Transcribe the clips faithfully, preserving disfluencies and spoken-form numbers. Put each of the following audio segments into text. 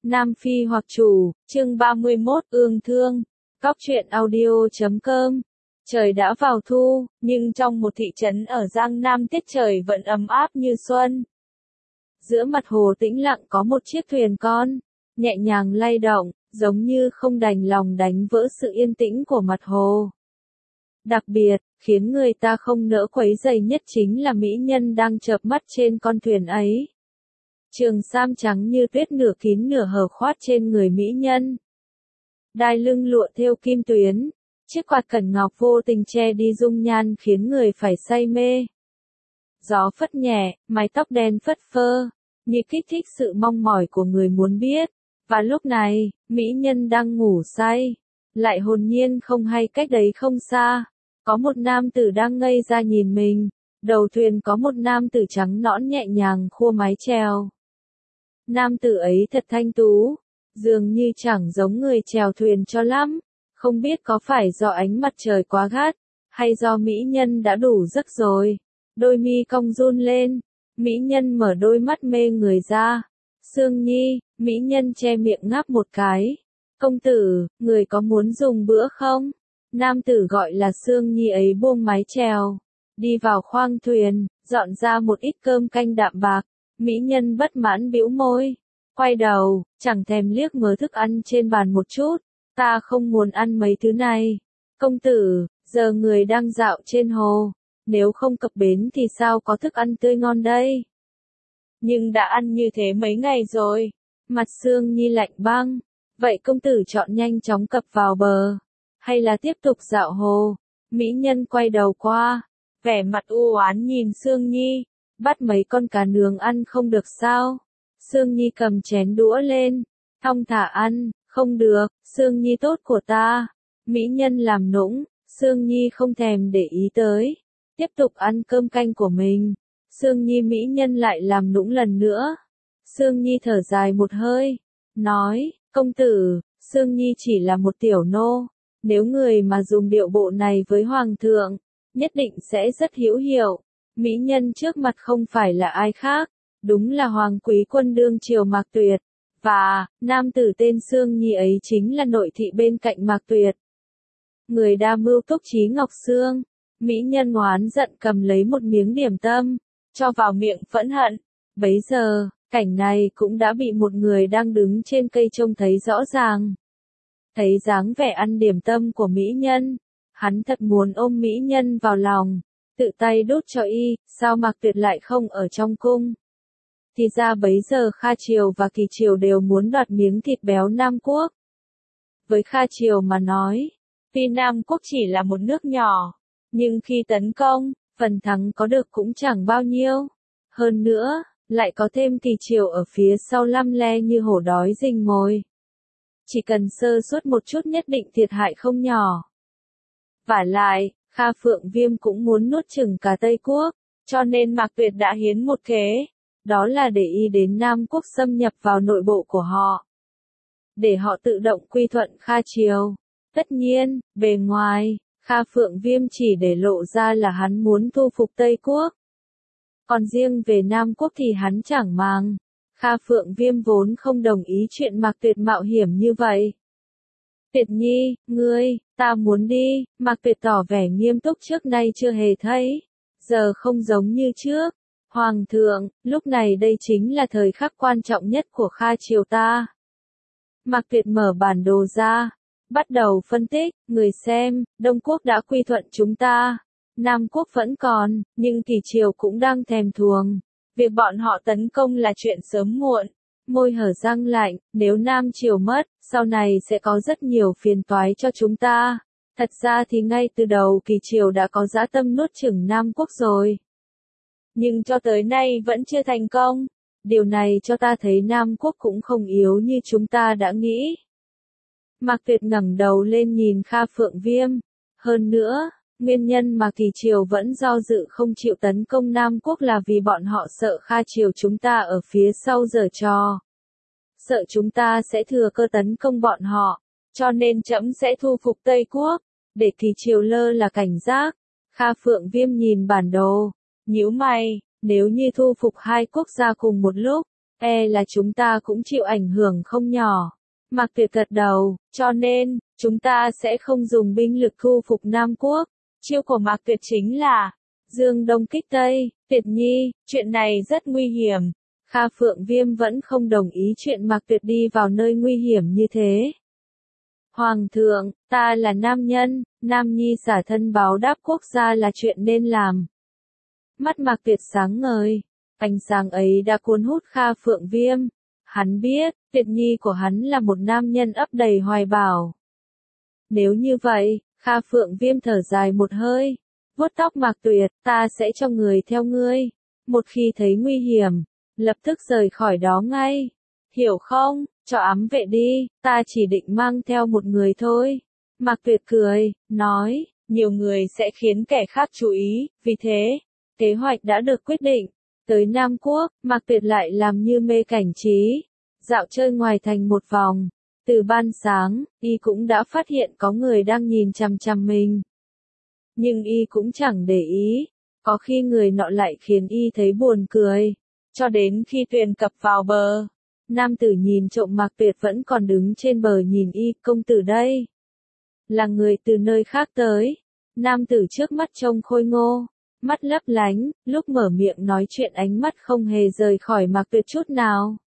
Nam Phi hoặc chủ, chương ba mươi mốt, ương thương, Cóc truyện audio chấm com. Trời đã vào thu, nhưng trong một thị trấn ở Giang Nam tiết trời vẫn ấm áp như xuân. Giữa mặt hồ tĩnh lặng có một chiếc thuyền con, nhẹ nhàng lay động, giống như không đành lòng đánh vỡ sự yên tĩnh của mặt hồ. Đặc biệt, khiến người ta không nỡ quấy rầy nhất chính là mỹ nhân đang chợp mắt trên con thuyền ấy. Trường sam trắng như tuyết nửa kín nửa hở khoát trên người mỹ nhân. Đai lưng lụa thêu kim tuyến, chiếc quạt cẩn ngọc vô tình che đi dung nhan khiến người phải say mê. Gió phất nhẹ, mái tóc đen phất phơ, như kích thích sự mong mỏi của người muốn biết. Và lúc này, mỹ nhân đang ngủ say, lại hồn nhiên không hay cách đấy không xa. Có một nam tử đang ngây ra nhìn mình, đầu thuyền có một nam tử trắng nõn nhẹ nhàng khua mái chèo. Nam tử ấy thật thanh tú, dường như chẳng giống người chèo thuyền cho lắm, không biết có phải do ánh mặt trời quá gắt, hay do mỹ nhân đã đủ giấc rồi. Đôi mi cong run lên, mỹ nhân mở đôi mắt mê người ra. Sương Nhi, mỹ nhân che miệng ngáp một cái. Công tử, người có muốn dùng bữa không? Nam tử gọi là Sương Nhi ấy buông mái chèo, đi vào khoang thuyền, dọn ra một ít cơm canh đạm bạc. Mỹ nhân bất mãn bĩu môi, quay đầu, chẳng thèm liếc ngớ thức ăn trên bàn một chút. Ta không muốn ăn mấy thứ này. Công tử, giờ người đang dạo trên hồ, nếu không cập bến thì sao có thức ăn tươi ngon đây? Nhưng đã ăn như thế mấy ngày rồi. Mặt Sương Nhi lạnh băng. Vậy công tử chọn nhanh chóng cập vào bờ, hay là tiếp tục dạo hồ? Mỹ nhân quay đầu qua, vẻ mặt u oán nhìn Sương Nhi. Bắt mấy con cá nướng ăn không được sao? Sương Nhi cầm chén đũa lên, thong thả ăn. Không được, Sương Nhi tốt của ta. Mỹ nhân làm nũng, Sương Nhi không thèm để ý tới, tiếp tục ăn cơm canh của mình. Sương Nhi mỹ nhân lại làm nũng lần nữa. Sương Nhi thở dài một hơi, nói, công tử, Sương Nhi chỉ là một tiểu nô, nếu người mà dùng điệu bộ này với hoàng thượng, nhất định sẽ rất hữu hiệu. Mỹ nhân trước mặt không phải là ai khác, đúng là hoàng quý quân đương triều Mạc Tuyệt, và, nam tử tên Sương Nhi ấy chính là nội thị bên cạnh Mạc Tuyệt. Người đa mưu túc trí Ngọc Sương, mỹ nhân oán giận cầm lấy một miếng điểm tâm, cho vào miệng phẫn hận. Bấy giờ, cảnh này cũng đã bị một người đang đứng trên cây trông thấy rõ ràng. Thấy dáng vẻ ăn điểm tâm của mỹ nhân, hắn thật muốn ôm mỹ nhân vào lòng, tự tay đút cho y, sao Mạc Tuyệt lại không ở trong cung. Thì ra bấy giờ Kha Triều và Kỳ Triều đều muốn đoạt miếng thịt béo Nam Quốc. Với Kha Triều mà nói, tuy Nam Quốc chỉ là một nước nhỏ, nhưng khi tấn công, phần thắng có được cũng chẳng bao nhiêu. Hơn nữa, lại có thêm Kỳ Triều ở phía sau lăm le như hổ đói rình mồi. Chỉ cần sơ suất một chút nhất định thiệt hại không nhỏ. Vả lại, Kha Phượng Viêm cũng muốn nuốt chửng cả Tây Quốc, cho nên Mạc Tuyệt đã hiến một kế. Đó là để y đến Nam Quốc xâm nhập vào nội bộ của họ, để họ tự động quy thuận Kha Triều. Tất nhiên, bề ngoài, Kha Phượng Viêm chỉ để lộ ra là hắn muốn thu phục Tây Quốc. Còn riêng về Nam Quốc thì hắn chẳng màng. Kha Phượng Viêm vốn không đồng ý chuyện Mạc Tuyệt mạo hiểm như vậy. Tuyệt Nhi, ngươi, ta muốn đi. Mạc Tuyệt tỏ vẻ nghiêm túc trước nay chưa hề thấy. Giờ không giống như trước. Hoàng thượng, lúc này đây chính là thời khắc quan trọng nhất của Kha Triều ta. Mạc Tuyệt mở bản đồ ra, bắt đầu phân tích, người xem, Đông Quốc đã quy thuận chúng ta, Nam Quốc vẫn còn, nhưng Kỳ Triều cũng đang thèm thuồng. Việc bọn họ tấn công là chuyện sớm muộn. Môi hở răng lạnh, nếu Nam Triều mất, sau này sẽ có rất nhiều phiền toái cho chúng ta. Thật ra thì ngay từ đầu Kỳ Triều đã có dã tâm nuốt chửng Nam Quốc rồi. Nhưng cho tới nay vẫn chưa thành công. Điều này cho ta thấy Nam Quốc cũng không yếu như chúng ta đã nghĩ. Mạc Tuyệt ngẩng đầu lên nhìn Kha Phượng Viêm. Hơn nữa, nguyên nhân mà Kỳ Triều vẫn do dự không chịu tấn công Nam Quốc là vì bọn họ sợ Kha Triều chúng ta ở phía sau giở trò. Sợ chúng ta sẽ thừa cơ tấn công bọn họ, cho nên trẫm sẽ thu phục Tây Quốc, để Kỳ Triều lơ là cảnh giác. Kha Phượng Viêm nhìn bản đồ, nhíu mày, nếu như thu phục hai quốc gia cùng một lúc, e là chúng ta cũng chịu ảnh hưởng không nhỏ. Mạc Tuyệt gật đầu, cho nên, chúng ta sẽ không dùng binh lực thu phục Nam Quốc. Chiêu của Mạc Tuyệt chính là Dương Đông kích Tây. Tuyệt nhi, chuyện này rất nguy hiểm. Kha Phượng Viêm vẫn không đồng ý chuyện Mạc Tuyệt đi vào nơi nguy hiểm như thế. Hoàng thượng, ta là nam nhân, nam nhi xả thân báo đáp quốc gia là chuyện nên làm. Mắt Mạc Tuyệt sáng ngời, ánh sáng ấy đã cuốn hút Kha Phượng Viêm. Hắn biết, Tuyệt nhi của hắn là một nam nhân ấp đầy hoài bão. Nếu như vậy, Kha Phượng Viêm thở dài một hơi, vuốt tóc Mạc Tuyệt, ta sẽ cho người theo ngươi. Một khi thấy nguy hiểm, lập tức rời khỏi đó ngay. Hiểu không, cho ám vệ đi, ta chỉ định mang theo một người thôi. Mạc Tuyệt cười, nói, nhiều người sẽ khiến kẻ khác chú ý, vì thế, kế hoạch đã được quyết định. Tới Nam Quốc, Mạc Tuyệt lại làm như mê cảnh trí, dạo chơi ngoài thành một vòng. Từ ban sáng, y cũng đã phát hiện có người đang nhìn chằm chằm mình. Nhưng y cũng chẳng để ý, có khi người nọ lại khiến y thấy buồn cười. Cho đến khi thuyền cập vào bờ, nam tử nhìn trộm Mạc Tuyệt vẫn còn đứng trên bờ nhìn y, công tử đây. Là người từ nơi khác tới. Nam tử trước mắt trông khôi ngô, mắt lấp lánh, lúc mở miệng nói chuyện ánh mắt không hề rời khỏi Mạc Tuyệt chút nào.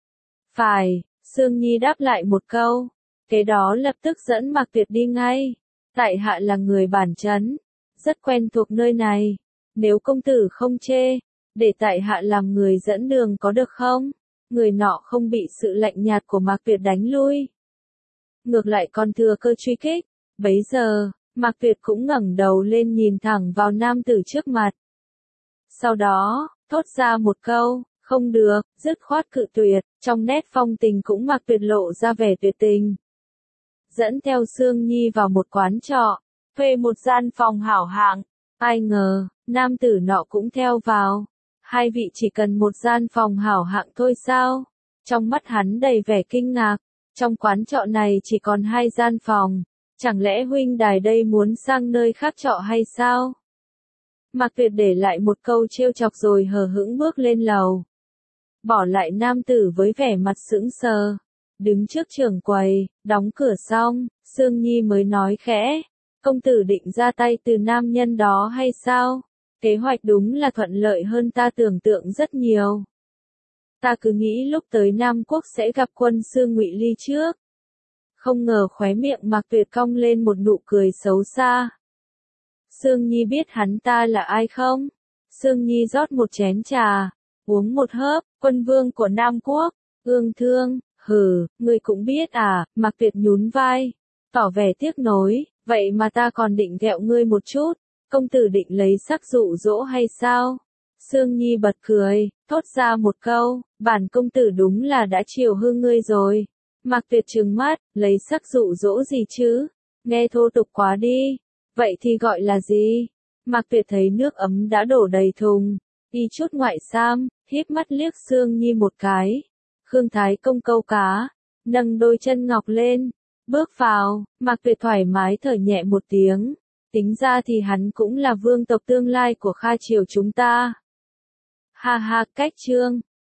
Phải, Sương Nhi đáp lại một câu, kế đó lập tức dẫn Mạc Tuyệt đi ngay. Tại hạ là người bản trấn, rất quen thuộc nơi này. Nếu công tử không chê, để tại hạ làm người dẫn đường có được không? Người nọ không bị sự lạnh nhạt của Mạc Tuyệt đánh lui. Ngược lại còn thừa cơ truy kích. Bấy giờ, Mạc Tuyệt cũng ngẩng đầu lên nhìn thẳng vào nam tử trước mặt. Sau đó, thốt ra một câu, không được, dứt khoát cự tuyệt, trong nét phong tình cũng Mạc Tuyệt lộ ra vẻ tuyệt tình. Dẫn theo Sương Nhi vào một quán trọ, thuê một gian phòng hảo hạng. Ai ngờ, nam tử nọ cũng theo vào. Hai vị chỉ cần một gian phòng hảo hạng thôi sao? Trong mắt hắn đầy vẻ kinh ngạc. Trong quán trọ này chỉ còn hai gian phòng. Chẳng lẽ huynh đài đây muốn sang nơi khác trọ hay sao? Mạc Tuyệt để lại một câu trêu chọc rồi hờ hững bước lên lầu. Bỏ lại nam tử với vẻ mặt sững sờ. Đứng trước trưởng quầy, đóng cửa xong, Sương Nhi mới nói khẽ. Công tử định ra tay từ nam nhân đó hay sao? Kế hoạch đúng là thuận lợi hơn ta tưởng tượng rất nhiều. Ta cứ nghĩ lúc tới Nam Quốc sẽ gặp quân sư Ngụy Ly trước. Không ngờ khóe miệng Mạc Tuyệt cong lên một nụ cười xấu xa. Sương Nhi biết hắn ta là ai không? Sương Nhi rót một chén trà, uống một hớp, quân vương của Nam Quốc, Ương Thương, hừ, ngươi cũng biết à, Mạc Tuyệt nhún vai, tỏ vẻ tiếc nối, vậy mà ta còn định ghẹo ngươi một chút, công tử định lấy sắc dụ dỗ hay sao? Sương Nhi bật cười, thốt ra một câu, bản công tử đúng là đã chiều hư ngươi rồi. Mạc Tuyệt trừng mắt, lấy sắc dụ dỗ gì chứ? Nghe thô tục quá đi. Vậy thì gọi là gì? Mạc Tuyệt thấy nước ấm đã đổ đầy thùng. Y chút ngoại sam, híp mắt liếc Sương Nhi một cái. Khương Thái Công câu cá, nâng đôi chân ngọc lên, bước vào, Mạc Tuyệt thoải mái thở nhẹ một tiếng. Tính ra thì hắn cũng là vương tộc tương lai của Kha Triều chúng ta. Ha ha, cách chương.